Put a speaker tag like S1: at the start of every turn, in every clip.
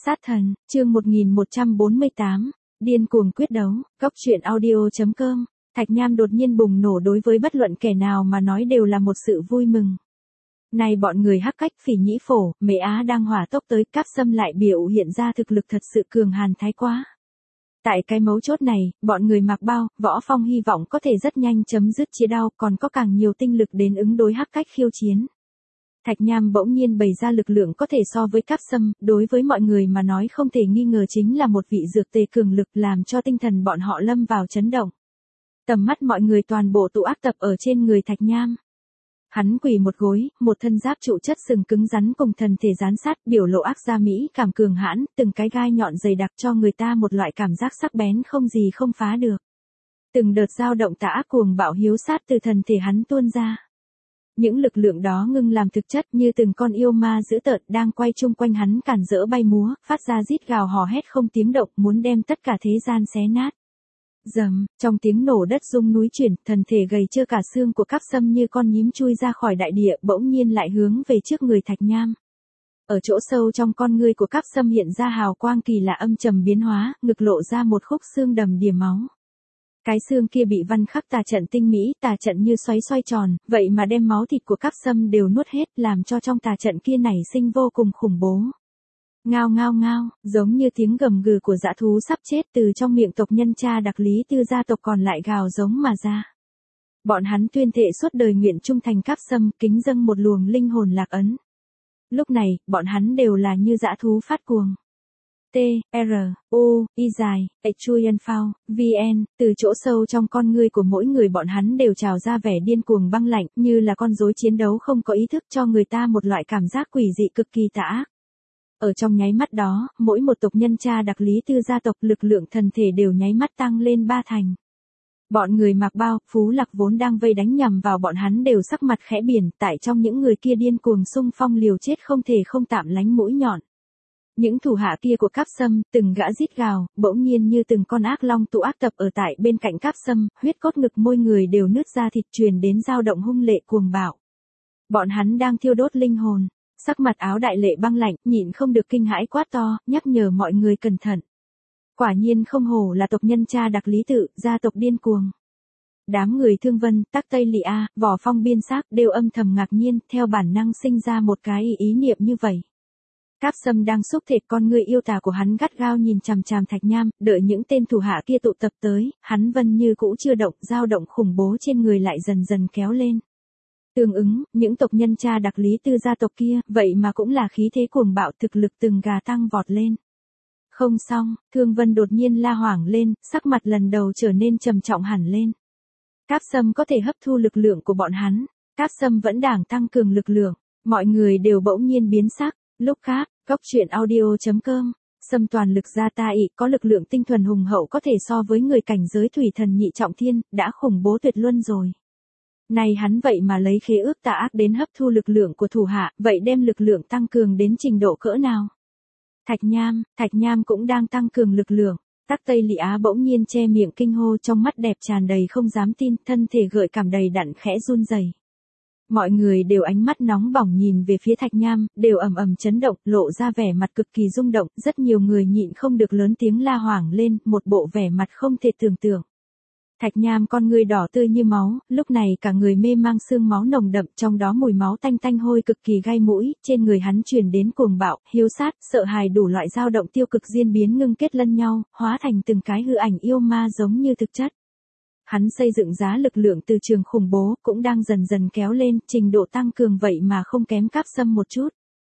S1: Sát thần, chương 1148, điên cuồng quyết đấu, góc truyện audio.com, Thạch Nham đột nhiên bùng nổ đối với bất luận kẻ nào mà nói đều là một sự vui mừng. Này bọn người Hắc Cách, Phỉ Nhĩ Phổ, Mễ Á đang hỏa tốc tới, Cáp Sâm lại biểu hiện ra thực lực thật sự cường hàn thái quá. Tại cái mấu chốt này, bọn người Mạc Bao, Võ Phong hy vọng có thể rất nhanh chấm dứt chia đao, còn có càng nhiều tinh lực đến ứng đối Hắc Cách khiêu chiến. Thạch Nham bỗng nhiên bày ra lực lượng có thể so với Cáp Sâm, đối với mọi người mà nói không thể nghi ngờ chính là một vị dược tề cường lực làm cho tinh thần bọn họ lâm vào chấn động. Tầm mắt mọi người toàn bộ tụ áp tập ở trên người Thạch Nham. Hắn quỳ một gối, một thân giáp trụ chất sừng cứng rắn cùng thần thể dán sát, biểu lộ ác gia mỹ cảm cường hãn, từng cái gai nhọn dày đặc cho người ta một loại cảm giác sắc bén không gì không phá được. Từng đợt dao động tà ác cuồng bạo hiếu sát từ thần thể hắn tuôn ra. Những lực lượng đó ngưng làm thực chất như từng con yêu ma dữ tợn đang quay chung quanh hắn cản rỡ bay múa, phát ra rít gào hò hét không tiếng động muốn đem tất cả thế gian xé nát. Rầm, trong tiếng nổ đất rung núi chuyển, thần thể gầy trơ cả xương của Cáp Sâm như con nhím chui ra khỏi đại địa bỗng nhiên lại hướng về trước người Thạch Nham. Ở chỗ sâu trong con ngươi của Cáp Sâm hiện ra hào quang kỳ lạ âm trầm biến hóa, ngực lộ ra một khúc xương đầm đìa máu. Cái xương kia bị văn khắc tà trận tinh mỹ, tà trận như xoay tròn, vậy mà đem máu thịt của Cáp Sâm đều nuốt hết, làm cho trong tà trận kia nảy sinh vô cùng khủng bố. Ngao ngao ngao, giống như tiếng gầm gừ của dã thú sắp chết từ trong miệng tộc nhân cha đặc Lý Tư gia tộc còn lại gào giống mà ra. Bọn hắn tuyên thệ suốt đời nguyện trung thành Cáp Sâm, kính dâng một luồng linh hồn lạc ấn. Lúc này, bọn hắn đều là như dã thú phát cuồng. T, R, U, I dài, Chuyen Phao, VN, từ chỗ sâu trong con ngươi của mỗi người bọn hắn đều trào ra vẻ điên cuồng băng lạnh, như là con rối chiến đấu không có ý thức cho người ta một loại cảm giác quỷ dị cực kỳ tà ác. Ở trong nháy mắt đó, mỗi một tộc nhân cha đặc Lý Tư gia tộc lực lượng thần thể đều nháy mắt tăng lên 3 thành. Bọn người Mạc Bao, Phú Lạc vốn đang vây đánh nhằm vào bọn hắn đều sắc mặt khẽ biển, tại trong những người kia điên cuồng xung phong liều chết không thể không tạm lánh mũi nhọn. Những thủ hạ kia của Cáp Sâm, từng gã rít gào, bỗng nhiên như từng con ác long tụ ác tập ở tại bên cạnh Cáp Sâm, huyết cốt ngực môi người đều nứt ra thịt truyền đến dao động hung lệ cuồng bạo. Bọn hắn đang thiêu đốt linh hồn, sắc mặt áo đại lệ băng lạnh, nhịn không được kinh hãi quát to, nhắc nhở mọi người cẩn thận. Quả nhiên không hổ là tộc nhân cha đặc Lý Tự, gia tộc điên cuồng. Đám người Thương Vân, Tắc Tây Lị A, Võ Phong Biên Xác đều âm thầm ngạc nhiên, theo bản năng sinh ra một cái ý niệm như vậy. Cáp Sâm đang xúc thịt con người yêu tà của hắn gắt gao nhìn chằm chằm Thạch Nham, đợi những tên thủ hạ kia tụ tập tới, hắn vẫn như cũ chưa động, dao động khủng bố trên người lại dần dần kéo lên. Tương ứng, những tộc nhân cha đặc Lý Tư gia tộc kia, vậy mà cũng là khí thế cuồng bạo thực lực từng gà tăng vọt lên. Không xong, Thương Vân đột nhiên la hoảng lên, sắc mặt lần đầu trở nên trầm trọng hẳn lên. Cáp Sâm có thể hấp thu lực lượng của bọn hắn, Cáp Sâm vẫn đang tăng cường lực lượng, mọi người đều bỗng nhiên biến sắc. Lúc khác, góc truyện audio.com, Sâm toàn lực ra ta ị có lực lượng tinh thuần hùng hậu có thể so với người cảnh giới thủy thần nhị trọng thiên, đã khủng bố tuyệt luân rồi. Này hắn vậy mà lấy khế ước tà ác đến hấp thu lực lượng của thủ hạ, vậy đem lực lượng tăng cường đến trình độ cỡ nào? Thạch Nham cũng đang tăng cường lực lượng. Tắc Tây Lị Á bỗng nhiên che miệng kinh hô trong mắt đẹp tràn đầy không dám tin, thân thể gợi cảm đầy đặn khẽ run rẩy. Mọi người đều ánh mắt nóng bỏng nhìn về phía Thạch Nham, đều ầm ầm chấn động, lộ ra vẻ mặt cực kỳ rung động, rất nhiều người nhịn không được lớn tiếng la hoảng lên, một bộ vẻ mặt không thể tưởng tượng. Thạch Nham con người đỏ tươi như máu, lúc này cả người mê mang sương máu nồng đậm, trong đó mùi máu tanh tanh hôi cực kỳ gai mũi, trên người hắn truyền đến cuồng bạo, hiếu sát, sợ hãi đủ loại dao động tiêu cực diễn biến ngưng kết lẫn nhau, hóa thành từng cái hư ảnh yêu ma giống như thực chất. Hắn xây dựng giá lực lượng từ trường khủng bố, cũng đang dần dần kéo lên, trình độ tăng cường vậy mà không kém Cáp Sâm một chút.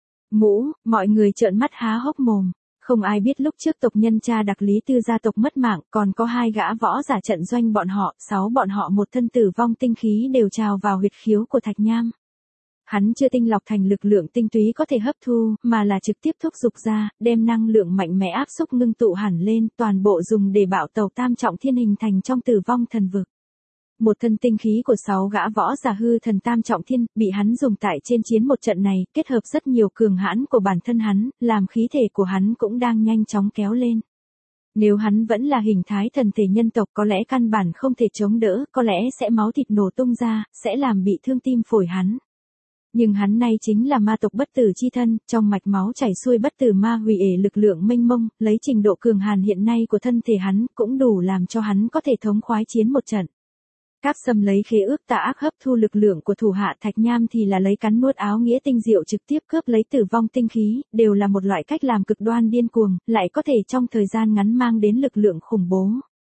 S1: Mọi người trợn mắt há hốc mồm. Không ai biết lúc trước tộc nhân cha đặc Lý Tư gia tộc mất mạng, còn có 2 gã võ giả trận doanh bọn họ, 6 bọn họ một thân tử vong tinh khí đều trào vào huyệt khiếu của Thạch Nham. Hắn chưa tinh lọc thành lực lượng tinh túy có thể hấp thu, mà là trực tiếp thúc dục ra, đem năng lượng mạnh mẽ áp xúc ngưng tụ hẳn lên, toàn bộ dùng để bạo tàu tam trọng thiên hình thành trong tử vong thần vực. Một thân tinh khí của 6 gã võ giả hư thần tam trọng thiên, bị hắn dùng tại trên chiến một trận này, kết hợp rất nhiều cường hãn của bản thân hắn, làm khí thể của hắn cũng đang nhanh chóng kéo lên. Nếu hắn vẫn là hình thái thần thể nhân tộc có lẽ căn bản không thể chống đỡ, có lẽ sẽ máu thịt nổ tung ra, sẽ làm bị thương tim phổi hắn. Nhưng hắn nay chính là ma tộc bất tử chi thân, trong mạch máu chảy xuôi bất tử ma hủy ể lực lượng mênh mông, lấy trình độ cường hàn hiện nay của thân thể hắn, cũng đủ làm cho hắn có thể thống khoái chiến một trận. Cáp Sâm lấy khế ước tà ác hấp thu lực lượng của thủ hạ Thạch Nham thì là lấy cắn nuốt áo nghĩa tinh diệu trực tiếp cướp lấy tử vong tinh khí, đều là một loại cách làm cực đoan điên cuồng, lại có thể trong thời gian ngắn mang đến lực lượng khủng bố.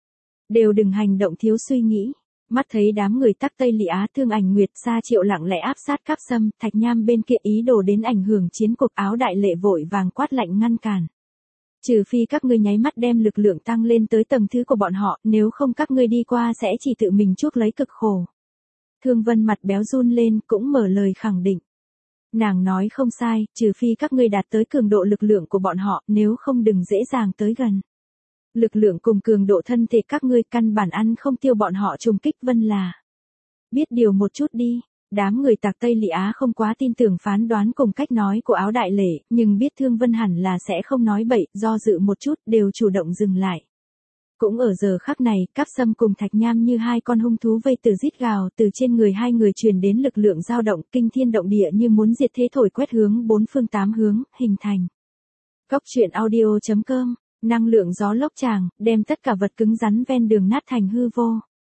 S1: Đều đừng hành động thiếu suy nghĩ. Mắt thấy đám người Tắc Tây Lị Á Thương Ảnh Nguyệt Sa Triệu lặng lẽ áp sát Cáp Sâm, Thạch Nham bên kia ý đồ đến ảnh hưởng chiến cuộc, Áo Đại Lệ vội vàng quát lạnh ngăn cản. Trừ phi các ngươi nháy mắt đem lực lượng tăng lên tới tầng thứ của bọn họ, nếu không các ngươi đi qua sẽ chỉ tự mình chuốc lấy cực khổ. Thương Vân mặt béo run lên, cũng mở lời khẳng định. Nàng nói không sai, trừ phi các ngươi đạt tới cường độ lực lượng của bọn họ, nếu không đừng dễ dàng tới gần. Lực lượng cùng cường độ thân thể các ngươi căn bản ăn không tiêu bọn họ trùng kích Vân là. Biết điều một chút đi. Đám người Tạc Tây Lị Á không quá tin tưởng phán đoán cùng cách nói của Áo Đại Lệ, nhưng biết Thương Vân hẳn là sẽ không nói bậy, do dự một chút, đều chủ động dừng lại. Cũng ở giờ khắc này, Cáp Sâm cùng Thạch Nham như hai con hung thú vây từ rít gào, từ trên người hai người truyền đến lực lượng dao động, kinh thiên động địa như muốn diệt thế thổi quét hướng bốn phương tám hướng, hình thành. Góc truyện audio.com, năng lượng gió lốc tràng, đem tất cả vật cứng rắn ven đường nát thành hư vô.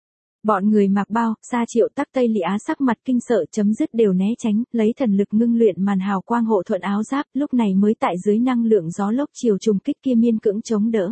S1: Bọn người Mạc Bao, Sa Triệu, Tắc Tây Lị Á sắc mặt kinh sợ chấm dứt đều né tránh, lấy thần lực ngưng luyện màn hào quang hộ thuận áo giáp, lúc này mới tại dưới năng lượng gió lốc chiều trùng kích kia miên cưỡng chống đỡ.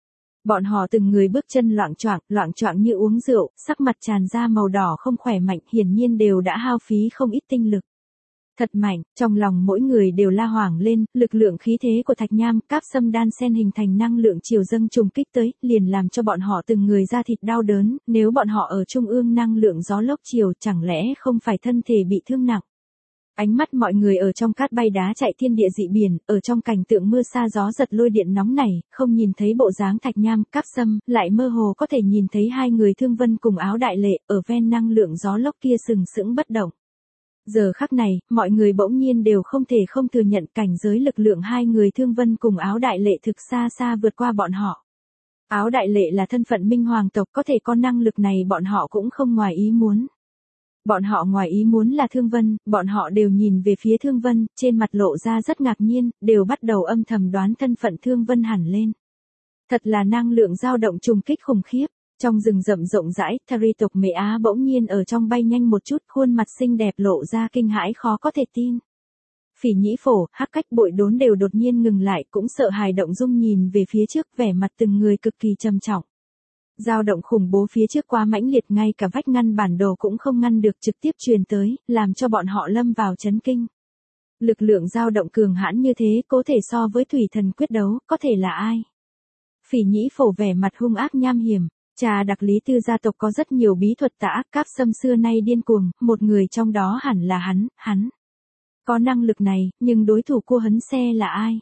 S1: Bọn họ từng người bước chân loạng choạng như uống rượu, sắc mặt tràn ra màu đỏ không khỏe mạnh, hiển nhiên đều đã hao phí không ít tinh lực. Thật mạnh, trong lòng mỗi người đều la hoảng lên, lực lượng khí thế của Thạch Nham, Cáp Sâm đan xen hình thành năng lượng chiều dâng trùng kích tới, liền làm cho bọn họ từng người da thịt đau đớn, nếu bọn họ ở trung ương năng lượng gió lốc chiều chẳng lẽ không phải thân thể bị thương nặng. Ánh mắt mọi người ở trong cát bay đá chạy thiên địa dị biển, ở trong cảnh tượng mưa sa gió giật lôi điện nóng này, không nhìn thấy bộ dáng Thạch Nham, Cáp Sâm, lại mơ hồ có thể nhìn thấy hai người Thương Vân cùng Áo Đại Lệ, ở ven năng lượng gió lốc kia sừng sững bất động. Giờ khắc này, mọi người bỗng nhiên đều không thể không thừa nhận cảnh giới lực lượng hai người Thương Vân cùng Áo Đại Lệ thực xa xa vượt qua bọn họ. Áo Đại Lệ là thân phận minh hoàng tộc, có thể có năng lực này bọn họ cũng không ngoài ý muốn. Bọn họ ngoài ý muốn là Thương Vân, bọn họ đều nhìn về phía Thương Vân, trên mặt lộ ra rất ngạc nhiên, đều bắt đầu âm thầm đoán thân phận Thương Vân hẳn lên. Thật là năng lượng dao động trùng kích khủng khiếp. Trong rừng rậm rộng rãi, Thari tộc Mễ Á bỗng nhiên ở trong bay nhanh một chút, khuôn mặt xinh đẹp lộ ra kinh hãi khó có thể tin. Phỉ Nhĩ Phổ, Hắc Cách Bội Đốn đều đột nhiên ngừng lại, cũng sợ hãi động dung nhìn về phía trước, vẻ mặt từng người cực kỳ trầm trọng. Dao động khủng bố phía trước quá mãnh liệt, ngay cả vách ngăn bản đồ cũng không ngăn được, trực tiếp truyền tới, làm cho bọn họ lâm vào chấn kinh. Lực lượng dao động cường hãn như thế, có thể so với thủy thần quyết đấu, có thể là ai? Phỉ Nhĩ Phổ vẻ mặt hung ác nham hiểm. Cha đặc Lý Tư gia tộc có rất nhiều bí thuật tà ác, Cáp Sâm xưa nay điên cuồng, một người trong đó hẳn là hắn. Có năng lực này, nhưng đối thủ của hắn xe là ai?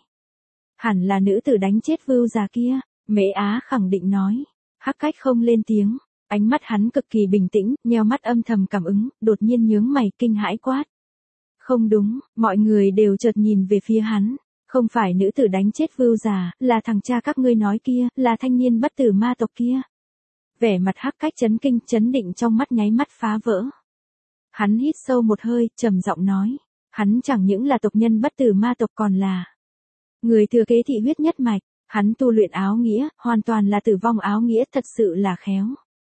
S1: Hẳn là nữ tử đánh chết vưu già kia, Mễ Á khẳng định nói. Hắc Cách không lên tiếng, ánh mắt hắn cực kỳ bình tĩnh, nheo mắt âm thầm cảm ứng, đột nhiên nhướng mày kinh hãi quát. Không đúng, mọi người đều chợt nhìn về phía hắn. Không phải nữ tử đánh chết vưu già, là thằng cha các ngươi nói kia, là thanh niên bất tử ma tộc kia. Vẻ mặt Hắc Cách chấn kinh, chấn định trong mắt nháy mắt phá vỡ. Hắn hít sâu một hơi, trầm giọng nói, hắn chẳng những là tộc nhân bất tử ma tộc còn là người thừa kế thị huyết nhất mạch, hắn tu luyện áo nghĩa, hoàn toàn là tử vong áo nghĩa, thật sự là khéo.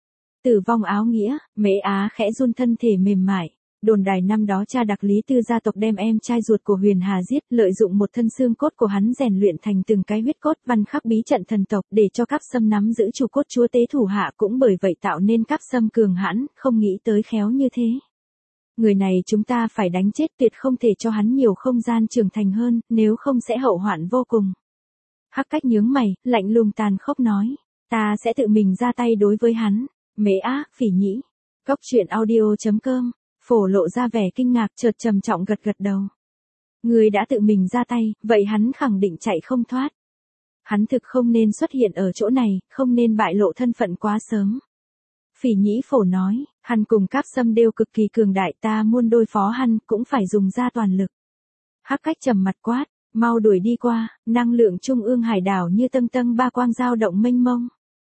S1: Tử vong áo nghĩa, Mễ Á khẽ run thân thể mềm mại. Đồn đài năm đó cha đặc Lý Tư gia tộc đem em trai ruột của Huyền Hà giết, lợi dụng một thân xương cốt của hắn rèn luyện thành từng cái huyết cốt văn khắc bí trận thần tộc để cho Cáp Sâm nắm giữ trụ cốt chúa tế thủ hạ, cũng bởi vậy tạo nên Cáp Sâm cường hãn, không nghĩ tới khéo như thế. Người này chúng ta phải đánh chết, tuyệt không thể cho hắn nhiều không gian trưởng thành hơn, nếu không sẽ hậu hoạn vô cùng. Hắc Cách nhướng mày, lạnh lùng tàn khốc nói, ta sẽ tự mình ra tay đối với hắn. Mễ Á, Phỉ Nhĩ. Góc truyện audio.com. Phổ lộ ra vẻ kinh ngạc, chợt trầm trọng gật gật đầu. Người đã tự mình ra tay, vậy hắn khẳng định chạy không thoát. Hắn thực không nên xuất hiện ở chỗ này, không nên bại lộ thân phận quá sớm. Phỉ Nhĩ Phổ nói, hắn cùng Cáp Sâm đều cực kỳ cường đại, ta muốn đối phó hắn cũng phải dùng ra toàn lực. Hắc Cách trầm mặt quát, mau đuổi đi qua, năng lượng trung ương hải đảo như tầng ba quang dao động mênh mông.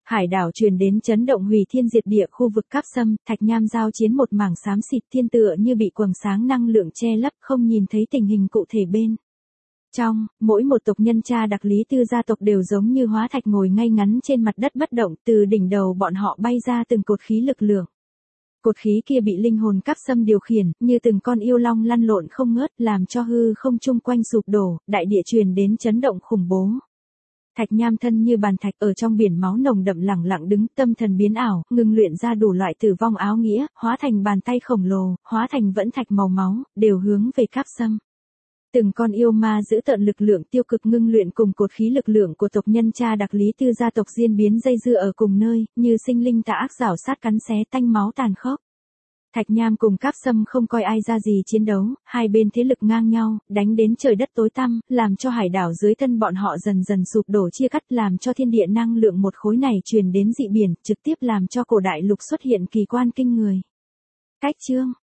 S1: Hải đảo truyền đến chấn động hủy thiên diệt địa khu vực Cáp Sâm, Thạch Nham giao chiến một mảng xám xịt thiên tựa như bị quầng sáng năng lượng che lấp không nhìn thấy tình hình cụ thể bên. Trong, mỗi một tộc nhân cha đặc lý tư gia tộc đều giống như hóa thạch ngồi ngay ngắn trên mặt đất bất động, từ đỉnh đầu bọn họ bay ra từng cột khí lực lượng. Cột khí kia bị linh hồn Cáp Sâm điều khiển, như từng con yêu long lăn lộn không ngớt, làm cho hư không chung quanh sụp đổ, đại địa truyền đến chấn động khủng bố. Thạch Nham thân như bàn thạch ở trong biển máu nồng đậm lẳng lặng đứng, tâm thần biến ảo, ngừng luyện ra đủ loại tử vong áo nghĩa, hóa thành bàn tay khổng lồ, hóa thành vẫn thạch màu máu, đều hướng về Cáp Sâm. Từng con yêu ma giữ tợn lực lượng tiêu cực ngưng luyện cùng cột khí lực lượng của tộc nhân cha đặc lý tư gia tộc diễn biến dây dưa ở cùng nơi, như sinh linh tà ác rảo sát cắn xé tanh máu tàn khốc. Thạch Nham cùng Cáp Sâm không coi ai ra gì chiến đấu, hai bên thế lực ngang nhau, đánh đến trời đất tối tăm, làm cho hải đảo dưới thân bọn họ dần dần sụp đổ chia cắt, làm cho thiên địa năng lượng một khối này truyền đến dị biển, trực tiếp làm cho cổ đại lục xuất hiện kỳ quan kinh người. Cách chương